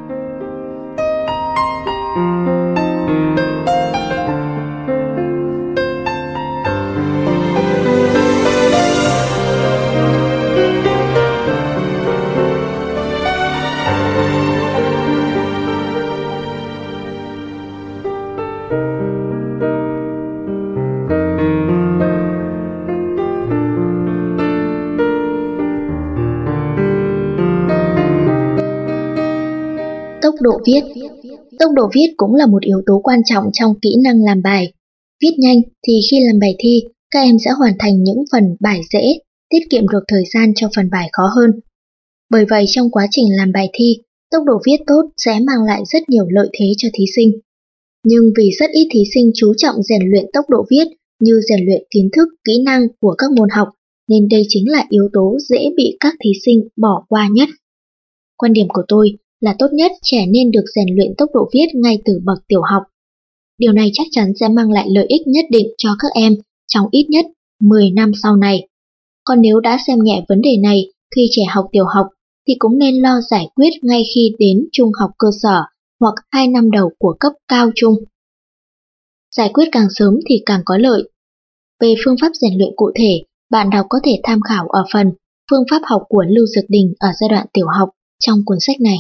Tốc độ viết. Tốc độ viết cũng là một yếu tố quan trọng trong kỹ năng làm bài. Viết nhanh thì khi làm bài thi, các em sẽ hoàn thành những phần bài dễ, tiết kiệm được thời gian cho phần bài khó hơn. Bởi vậy trong quá trình làm bài thi, tốc độ viết tốt sẽ mang lại rất nhiều lợi thế cho thí sinh. Nhưng vì rất ít thí sinh chú trọng rèn luyện tốc độ viết như rèn luyện kiến thức, kỹ năng của các môn học, nên đây chính là yếu tố dễ bị các thí sinh bỏ qua nhất. Quan điểm của tôi là tốt nhất trẻ nên được rèn luyện tốc độ viết ngay từ bậc tiểu học. Điều này chắc chắn sẽ mang lại lợi ích nhất định cho các em trong ít nhất mười năm sau này. Còn nếu đã xem nhẹ vấn đề này khi trẻ học tiểu học thì cũng nên lo giải quyết ngay khi đến trung học cơ sở hoặc hai năm đầu của cấp cao trung. Giải quyết càng sớm thì càng có lợi. Về phương pháp rèn luyện cụ thể, bạn đọc có thể tham khảo ở phần Phương pháp học của Lưu Dược Đình ở giai đoạn tiểu học trong cuốn sách này.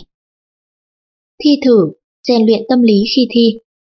Thi thử, rèn luyện tâm lý khi thi.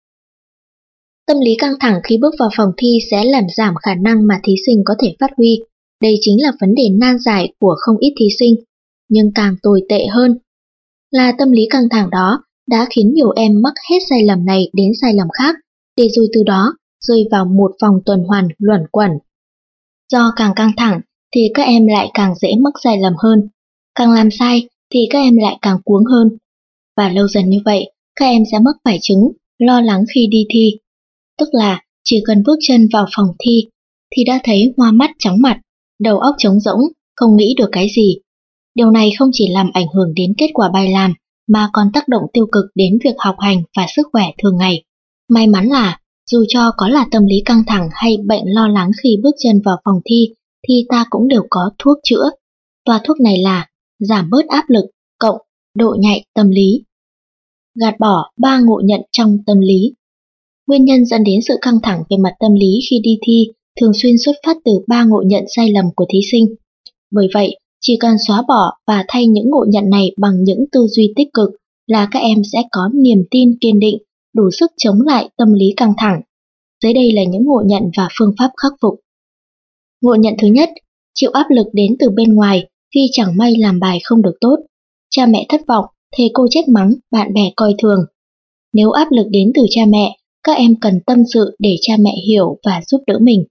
Tâm lý căng thẳng khi bước vào phòng thi sẽ làm giảm khả năng mà thí sinh có thể phát huy. Đây chính là vấn đề nan giải của không ít thí sinh. Nhưng càng tồi tệ hơn là tâm lý căng thẳng đó đã khiến nhiều em mắc hết sai lầm này đến sai lầm khác, để rồi từ đó rơi vào một vòng tuần hoàn luẩn quẩn. Do càng căng thẳng thì các em lại càng dễ mắc sai lầm hơn, càng làm sai thì các em lại càng cuống hơn. Và lâu dần như vậy, các em sẽ mắc phải chứng lo lắng khi đi thi. Tức là chỉ cần bước chân vào phòng thi thì đã thấy hoa mắt chóng mặt, đầu óc trống rỗng, không nghĩ được cái gì. Điều này không chỉ làm ảnh hưởng đến kết quả bài làm mà còn tác động tiêu cực đến việc học hành và sức khỏe thường ngày. May mắn là dù cho có là tâm lý căng thẳng hay bệnh lo lắng khi bước chân vào phòng thi thì ta cũng đều có thuốc chữa. Toa thuốc này là giảm bớt áp lực cộng độ nhạy tâm lý. Gạt bỏ ba ngộ nhận trong tâm lý. Nguyên nhân dẫn đến sự căng thẳng về mặt tâm lý khi đi thi thường xuyên xuất phát từ ba ngộ nhận sai lầm của thí sinh. Bởi vậy, chỉ cần xóa bỏ và thay những ngộ nhận này bằng những tư duy tích cực là các em sẽ có niềm tin kiên định, đủ sức chống lại tâm lý căng thẳng. Dưới đây là những ngộ nhận và phương pháp khắc phục. Ngộ nhận thứ nhất, chịu áp lực đến từ bên ngoài khi chẳng may làm bài không được tốt. Cha mẹ thất vọng, thầy cô trách mắng, bạn bè coi thường. Nếu áp lực đến từ cha mẹ, các em cần tâm sự để cha mẹ hiểu và giúp đỡ mình.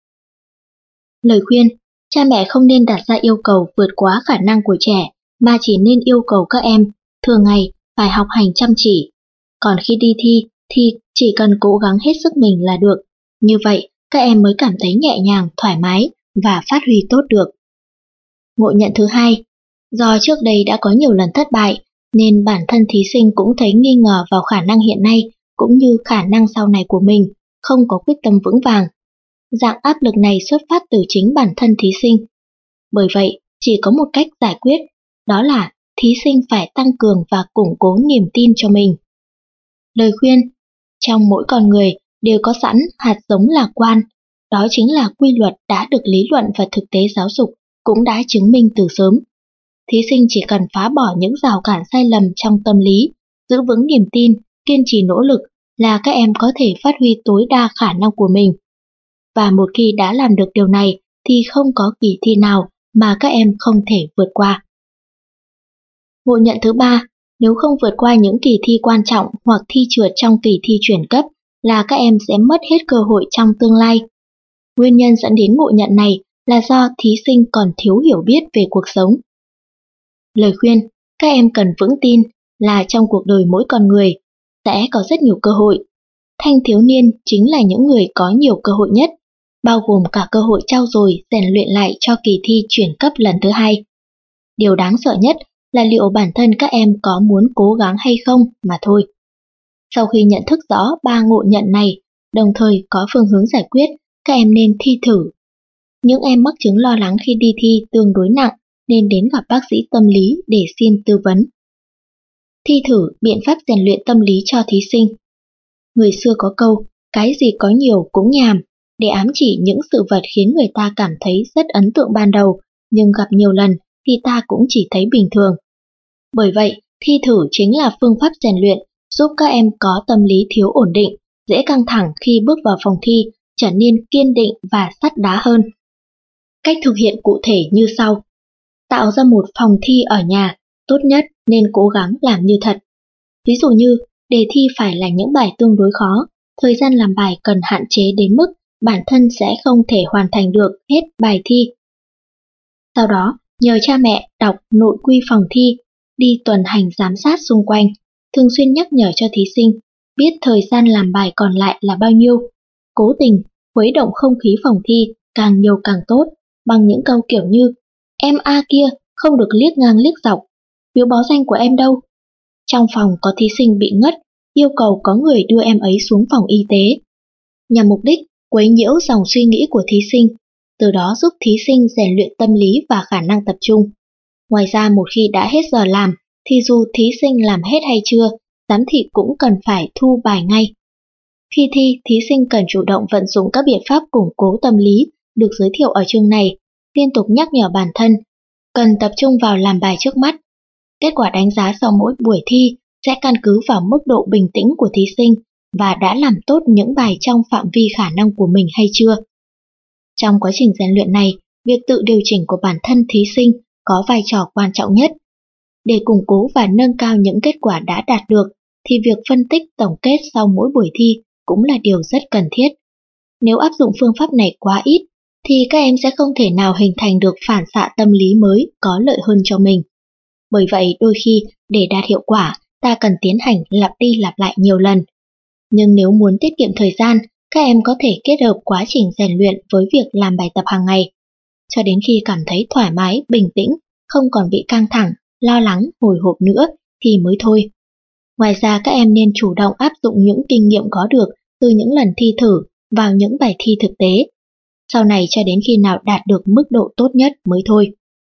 Lời khuyên, cha mẹ không nên đặt ra yêu cầu vượt quá khả năng của trẻ, mà chỉ nên yêu cầu các em thường ngày phải học hành chăm chỉ. Còn khi đi thi thì chỉ cần cố gắng hết sức mình là được. Như vậy, các em mới cảm thấy nhẹ nhàng, thoải mái và phát huy tốt được. Ngộ nhận thứ hai, do trước đây đã có nhiều lần thất bại, nên bản thân thí sinh cũng thấy nghi ngờ vào khả năng hiện nay cũng như khả năng sau này của mình, không có quyết tâm vững vàng. Dạng áp lực này xuất phát từ chính bản thân thí sinh. Bởi vậy, chỉ có một cách giải quyết, đó là thí sinh phải tăng cường và củng cố niềm tin cho mình. Lời khuyên, trong mỗi con người đều có sẵn hạt giống lạc quan, đó chính là quy luật đã được lý luận và thực tế giáo dục cũng đã chứng minh từ sớm. Thí sinh chỉ cần phá bỏ những rào cản sai lầm trong tâm lý, giữ vững niềm tin, kiên trì nỗ lực là các em có thể phát huy tối đa khả năng của mình. Và một khi đã làm được điều này thì không có kỳ thi nào mà các em không thể vượt qua. Ngộ nhận thứ ba, nếu không vượt qua những kỳ thi quan trọng hoặc thi trượt trong kỳ thi chuyển cấp là các em sẽ mất hết cơ hội trong tương lai. Nguyên nhân dẫn đến ngộ nhận này là do thí sinh còn thiếu hiểu biết về cuộc sống. Lời khuyên, các em cần vững tin là trong cuộc đời mỗi con người sẽ có rất nhiều cơ hội. Thanh thiếu niên chính là những người có nhiều cơ hội nhất, bao gồm cả cơ hội trau dồi, rèn luyện lại cho kỳ thi chuyển cấp lần thứ hai. Điều đáng sợ nhất là liệu bản thân các em có muốn cố gắng hay không mà thôi. Sau khi nhận thức rõ ba ngộ nhận này, đồng thời có phương hướng giải quyết, các em nên thi thử. Những em mắc chứng lo lắng khi đi thi tương đối nặng nên đến gặp bác sĩ tâm lý để xin tư vấn. Thi thử biện pháp rèn luyện tâm lý cho thí sinh. Người xưa có câu, cái gì có nhiều cũng nhàm, để ám chỉ những sự vật khiến người ta cảm thấy rất ấn tượng ban đầu, nhưng gặp nhiều lần thì ta cũng chỉ thấy bình thường. Bởi vậy, thi thử chính là phương pháp rèn luyện giúp các em có tâm lý thiếu ổn định, dễ căng thẳng khi bước vào phòng thi, trở nên kiên định và sắt đá hơn. Cách thực hiện cụ thể như sau. Tạo ra một phòng thi ở nhà, tốt nhất nên cố gắng làm như thật. Ví dụ như, đề thi phải là những bài tương đối khó, thời gian làm bài cần hạn chế đến mức bản thân sẽ không thể hoàn thành được hết bài thi. Sau đó, nhờ cha mẹ đọc nội quy phòng thi, đi tuần hành giám sát xung quanh, thường xuyên nhắc nhở cho thí sinh, biết thời gian làm bài còn lại là bao nhiêu. Cố tình, khuấy động không khí phòng thi càng nhiều càng tốt, bằng những câu kiểu như, em A kia không được liếc ngang liếc dọc, phiếu báo danh của em đâu? Trong phòng có thí sinh bị ngất, yêu cầu có người đưa em ấy xuống phòng y tế. Nhằm mục đích quấy nhiễu dòng suy nghĩ của thí sinh, từ đó giúp thí sinh rèn luyện tâm lý và khả năng tập trung. Ngoài ra một khi đã hết giờ làm, thì dù thí sinh làm hết hay chưa, giám thị cũng cần phải thu bài ngay. Khi thi, thí sinh cần chủ động vận dụng các biện pháp củng cố tâm lý được giới thiệu ở chương này, liên tục nhắc nhở bản thân, cần tập trung vào làm bài trước mắt. Kết quả đánh giá sau mỗi buổi thi sẽ căn cứ vào mức độ bình tĩnh của thí sinh và đã làm tốt những bài trong phạm vi khả năng của mình hay chưa. Trong quá trình rèn luyện này, việc tự điều chỉnh của bản thân thí sinh có vai trò quan trọng nhất. Để củng cố và nâng cao những kết quả đã đạt được, thì việc phân tích tổng kết sau mỗi buổi thi cũng là điều rất cần thiết. Nếu áp dụng phương pháp này quá ít, thì các em sẽ không thể nào hình thành được phản xạ tâm lý mới có lợi hơn cho mình. Bởi vậy, đôi khi, để đạt hiệu quả, ta cần tiến hành lặp đi lặp lại nhiều lần. Nhưng nếu muốn tiết kiệm thời gian, các em có thể kết hợp quá trình rèn luyện với việc làm bài tập hàng ngày, cho đến khi cảm thấy thoải mái, bình tĩnh, không còn bị căng thẳng, lo lắng, hồi hộp nữa thì mới thôi. Ngoài ra, các em nên chủ động áp dụng những kinh nghiệm có được từ những lần thi thử vào những bài thi thực tế, sau này cho đến khi nào đạt được mức độ tốt nhất mới thôi.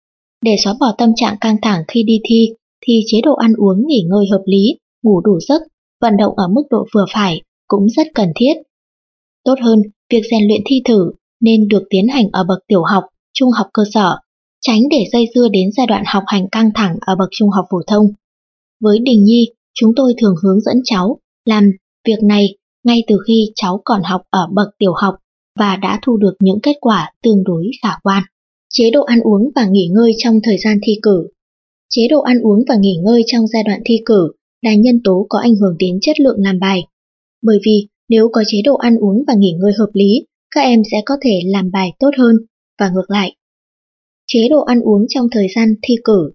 Để xóa bỏ tâm trạng căng thẳng khi đi thi, thì chế độ ăn uống nghỉ ngơi hợp lý, ngủ đủ giấc, vận động ở mức độ vừa phải cũng rất cần thiết. Tốt hơn, việc rèn luyện thi thử nên được tiến hành ở bậc tiểu học, trung học cơ sở, tránh để dây dưa đến giai đoạn học hành căng thẳng ở bậc trung học phổ thông. Với Đình Nhi, chúng tôi thường hướng dẫn cháu làm việc này ngay từ khi cháu còn học ở bậc tiểu học và đã thu được những kết quả tương đối khả quan. Chế độ ăn uống và nghỉ ngơi trong thời gian thi cử. Chế độ ăn uống và nghỉ ngơi trong giai đoạn thi cử là nhân tố có ảnh hưởng đến chất lượng làm bài. Bởi vì nếu có chế độ ăn uống và nghỉ ngơi hợp lý, các em sẽ có thể làm bài tốt hơn và ngược lại. Chế độ ăn uống trong thời gian thi cử.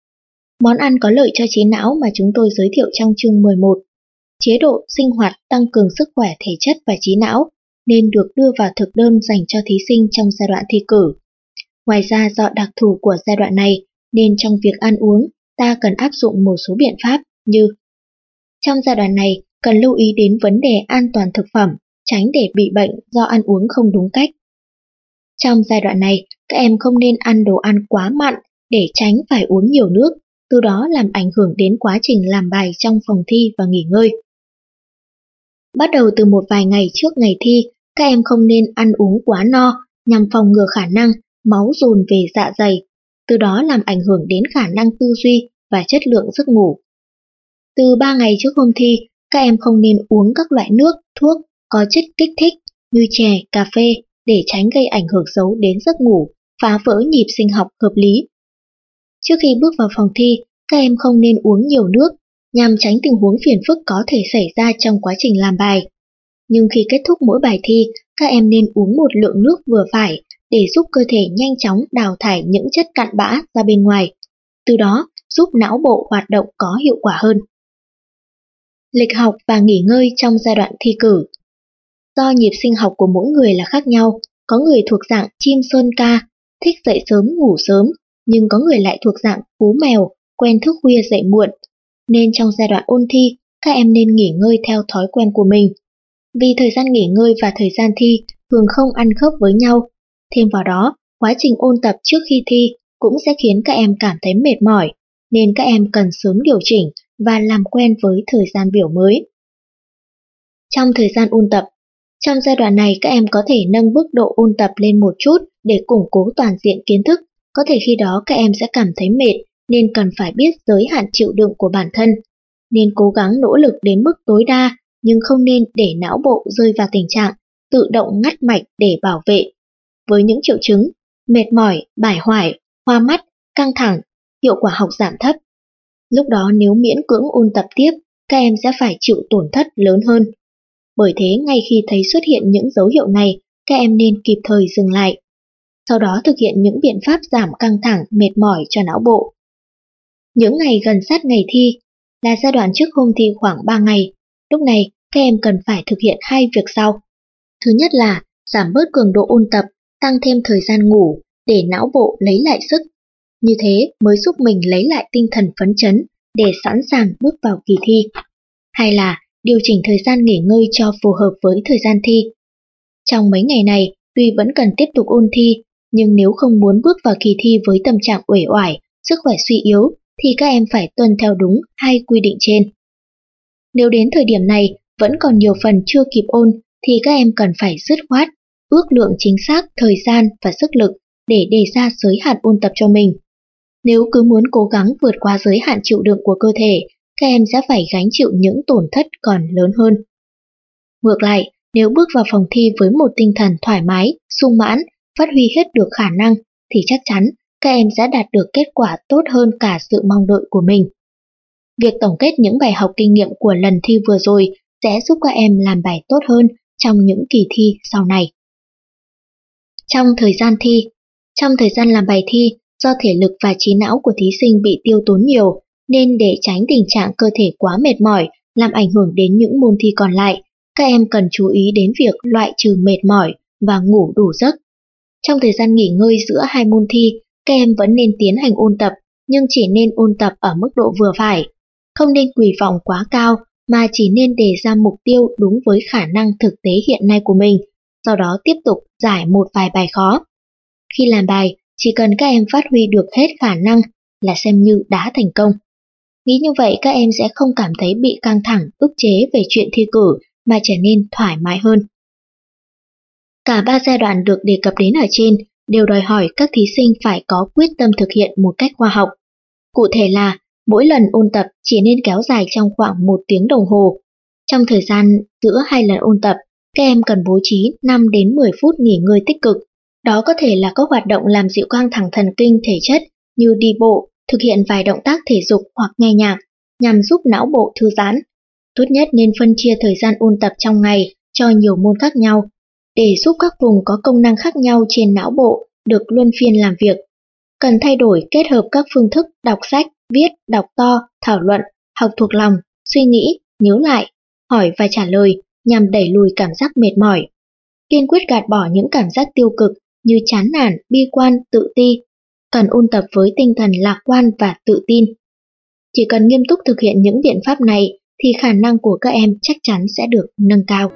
Món ăn có lợi cho trí não mà chúng tôi giới thiệu trong chương mười một. Chế độ sinh hoạt tăng cường sức khỏe thể chất và trí não nên được đưa vào thực đơn dành cho thí sinh trong giai đoạn thi cử. Ngoài ra, do đặc thù của giai đoạn này nên trong việc ăn uống ta cần áp dụng một số biện pháp như: trong giai đoạn này cần lưu ý đến vấn đề an toàn thực phẩm, tránh để bị bệnh do ăn uống không đúng cách. Trong giai đoạn này, các em không nên ăn đồ ăn quá mặn để tránh phải uống nhiều nước, từ đó làm ảnh hưởng đến quá trình làm bài trong phòng thi và nghỉ ngơi. Bắt đầu từ một vài ngày trước ngày thi, các em không nên ăn uống quá no nhằm phòng ngừa khả năng máu dồn về dạ dày, từ đó làm ảnh hưởng đến khả năng tư duy và chất lượng giấc ngủ. Từ ba ngày trước hôm thi, các em không nên uống các loại nước, thuốc có chất kích thích như chè, cà phê để tránh gây ảnh hưởng xấu đến giấc ngủ, phá vỡ nhịp sinh học hợp lý. Trước khi bước vào phòng thi, các em không nên uống nhiều nước nhằm tránh tình huống phiền phức có thể xảy ra trong quá trình làm bài. Nhưng khi kết thúc mỗi bài thi, các em nên uống một lượng nước vừa phải để giúp cơ thể nhanh chóng đào thải những chất cặn bã ra bên ngoài, từ đó giúp não bộ hoạt động có hiệu quả hơn. Lịch học và nghỉ ngơi trong giai đoạn thi cử. Do nhịp sinh học của mỗi người là khác nhau, có người thuộc dạng chim sơn ca, thích dậy sớm ngủ sớm, nhưng có người lại thuộc dạng phú mèo, quen thức khuya dậy muộn, nên trong giai đoạn ôn thi, các em nên nghỉ ngơi theo thói quen của mình. Vì thời gian nghỉ ngơi và thời gian thi thường không ăn khớp với nhau, thêm vào đó, quá trình ôn tập trước khi thi cũng sẽ khiến các em cảm thấy mệt mỏi, nên các em cần sớm điều chỉnh và làm quen với thời gian biểu mới. Trong thời gian ôn tập, trong giai đoạn này các em có thể nâng mức độ ôn tập lên một chút để củng cố toàn diện kiến thức, có thể khi đó các em sẽ cảm thấy mệt nên cần phải biết giới hạn chịu đựng của bản thân, nên cố gắng nỗ lực đến mức tối đa nhưng không nên để não bộ rơi vào tình trạng tự động ngắt mạch để bảo vệ. Với những triệu chứng mệt mỏi, bải hoài, hoa mắt, căng thẳng, hiệu quả học giảm thấp. Lúc đó nếu miễn cưỡng ôn tập tiếp, các em sẽ phải chịu tổn thất lớn hơn. Bởi thế ngay khi thấy xuất hiện những dấu hiệu này, các em nên kịp thời dừng lại. Sau đó thực hiện những biện pháp giảm căng thẳng, mệt mỏi cho não bộ. Những ngày gần sát ngày thi là giai đoạn trước hôm thi khoảng ba ngày. Lúc này các em cần phải thực hiện hai việc sau. Thứ nhất là giảm bớt cường độ ôn tập, tăng thêm thời gian ngủ để não bộ lấy lại sức. Như thế mới giúp mình lấy lại tinh thần phấn chấn để sẵn sàng bước vào kỳ thi. Hay là điều chỉnh thời gian nghỉ ngơi cho phù hợp với thời gian thi. Trong mấy ngày này, tuy vẫn cần tiếp tục ôn thi, nhưng nếu không muốn bước vào kỳ thi với tâm trạng uể oải, sức khỏe suy yếu, thì các em phải tuân theo đúng hai quy định trên. Nếu đến thời điểm này vẫn còn nhiều phần chưa kịp ôn thì các em cần phải dứt khoát, ước lượng chính xác thời gian và sức lực để đề ra giới hạn ôn tập cho mình. Nếu cứ muốn cố gắng vượt qua giới hạn chịu đựng của cơ thể, các em sẽ phải gánh chịu những tổn thất còn lớn hơn. Ngược lại, nếu bước vào phòng thi với một tinh thần thoải mái, sung mãn, phát huy hết được khả năng, thì chắc chắn các em sẽ đạt được kết quả tốt hơn cả sự mong đợi của mình. Việc tổng kết những bài học kinh nghiệm của lần thi vừa rồi sẽ giúp các em làm bài tốt hơn trong những kỳ thi sau này. Trong thời gian thi, trong thời gian làm bài thi, do thể lực và trí não của thí sinh bị tiêu tốn nhiều, nên để tránh tình trạng cơ thể quá mệt mỏi làm ảnh hưởng đến những môn thi còn lại, các em cần chú ý đến việc loại trừ mệt mỏi và ngủ đủ giấc. Trong thời gian nghỉ ngơi giữa hai môn thi, các em vẫn nên tiến hành ôn tập, nhưng chỉ nên ôn tập ở mức độ vừa phải. Không nên kỳ vọng quá cao, mà chỉ nên đề ra mục tiêu đúng với khả năng thực tế hiện nay của mình, sau đó tiếp tục giải một vài bài khó. Khi làm bài, chỉ cần các em phát huy được hết khả năng là xem như đã thành công. Nghĩ như vậy các em sẽ không cảm thấy bị căng thẳng, ức chế về chuyện thi cử mà trở nên thoải mái hơn. Cả ba giai đoạn được đề cập đến ở trên đều đòi hỏi các thí sinh phải có quyết tâm thực hiện một cách khoa học. Cụ thể là, mỗi lần ôn tập chỉ nên kéo dài trong khoảng một tiếng đồng hồ. Trong thời gian giữa hai lần ôn tập, các em cần bố trí năm đến mười phút nghỉ ngơi tích cực. Đó có thể là các hoạt động làm dịu căng thẳng thần kinh thể chất như đi bộ, thực hiện vài động tác thể dục hoặc nghe nhạc, nhằm giúp não bộ thư giãn. Tốt nhất nên phân chia thời gian ôn tập trong ngày cho nhiều môn khác nhau, để giúp các vùng có công năng khác nhau trên não bộ được luân phiên làm việc. Cần thay đổi kết hợp các phương thức đọc sách, viết, đọc to, thảo luận, học thuộc lòng, suy nghĩ, nhớ lại, hỏi và trả lời nhằm đẩy lùi cảm giác mệt mỏi. Kiên quyết gạt bỏ những cảm giác tiêu cực như chán nản, bi quan, tự ti. Cần ôn tập với tinh thần lạc quan và tự tin. Chỉ cần nghiêm túc thực hiện những biện pháp này thì khả năng của các em chắc chắn sẽ được nâng cao.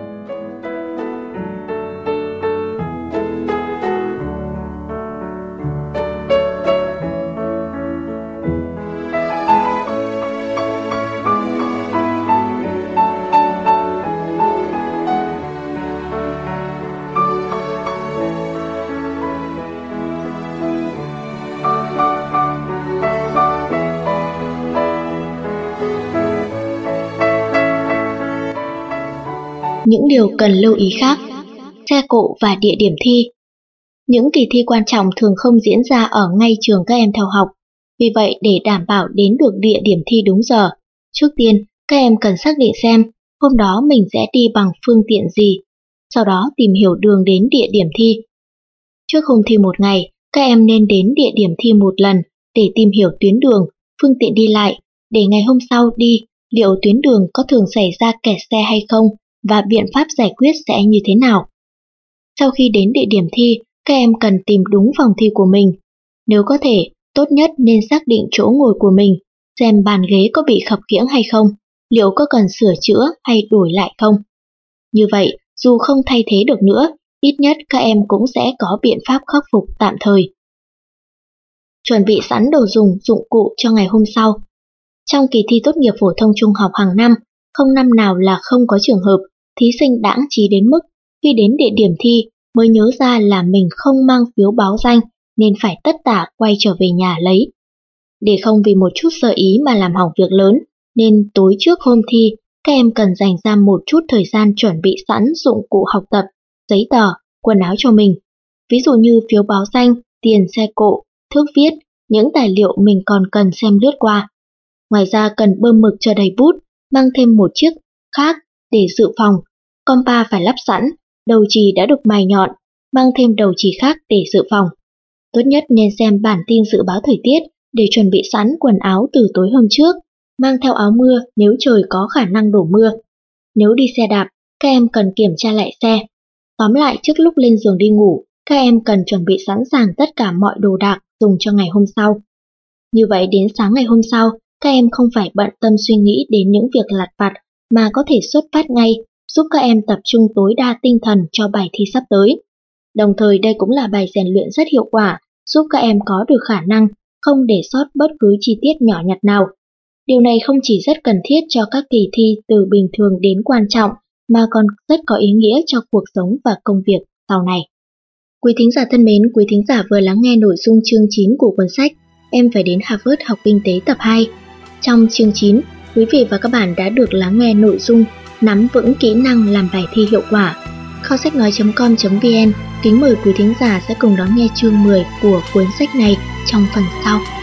Những điều cần lưu ý khác. Xe cộ và địa điểm thi. Những kỳ thi quan trọng thường không diễn ra ở ngay trường các em theo học. Vì vậy, để đảm bảo đến được địa điểm thi đúng giờ, trước tiên các em cần xác định xem hôm đó mình sẽ đi bằng phương tiện gì, sau đó tìm hiểu đường đến địa điểm thi. Trước hôm thi một ngày, các em nên đến địa điểm thi một lần để tìm hiểu tuyến đường, phương tiện đi lại, để ngày hôm sau đi liệu tuyến đường có thường xảy ra kẹt xe hay không, và biện pháp giải quyết sẽ như thế nào. Sau khi đến địa điểm thi, các em cần tìm đúng phòng thi của mình. Nếu có thể, tốt nhất nên xác định chỗ ngồi của mình, xem bàn ghế có bị khập khiễng hay không, liệu có cần sửa chữa hay đổi lại không. Như vậy, dù không thay thế được nữa, ít nhất các em cũng sẽ có biện pháp khắc phục tạm thời. Chuẩn bị sẵn đồ dùng, dụng cụ cho ngày hôm sau. Trong kỳ thi tốt nghiệp phổ thông trung học hàng năm, không năm nào là không có trường hợp thí sinh đãng trí đến mức khi đến địa điểm thi mới nhớ ra là mình không mang phiếu báo danh nên phải tất tả quay trở về nhà lấy. Để không vì một chút sơ ý mà làm hỏng việc lớn, nên tối trước hôm thi, các em cần dành ra một chút thời gian chuẩn bị sẵn dụng cụ học tập, giấy tờ, quần áo cho mình. Ví dụ như phiếu báo danh, tiền xe cộ, thước viết, những tài liệu mình còn cần xem lướt qua. Ngoài ra cần bơm mực cho đầy bút, mang thêm một chiếc khác để dự phòng, compa phải lắp sẵn, đầu chì đã được mài nhọn, mang thêm đầu chì khác để dự phòng. Tốt nhất nên xem bản tin dự báo thời tiết để chuẩn bị sẵn quần áo từ tối hôm trước, mang theo áo mưa nếu trời có khả năng đổ mưa. Nếu đi xe đạp, các em cần kiểm tra lại xe. Tóm lại, trước lúc lên giường đi ngủ, các em cần chuẩn bị sẵn sàng tất cả mọi đồ đạc dùng cho ngày hôm sau. Như vậy đến sáng ngày hôm sau, các em không phải bận tâm suy nghĩ đến những việc lặt vặt mà có thể xuất phát ngay, giúp các em tập trung tối đa tinh thần cho bài thi sắp tới. Đồng thời đây cũng là bài rèn luyện rất hiệu quả, giúp các em có được khả năng không để sót bất cứ chi tiết nhỏ nhặt nào. Điều này không chỉ rất cần thiết cho các kỳ thi từ bình thường đến quan trọng, mà còn rất có ý nghĩa cho cuộc sống và công việc sau này. Quý thính giả thân mến, quý thính giả vừa lắng nghe nội dung chương chín của cuốn sách Em phải đến Harvard học kinh tế tập hai. Trong chương chín, quý vị và các bạn đã được lắng nghe nội dung nắm vững kỹ năng làm bài thi hiệu quả. Kho sách nói chấm com chấm vn kính mời quý thính giả sẽ cùng đón nghe chương mười của cuốn sách này trong phần sau.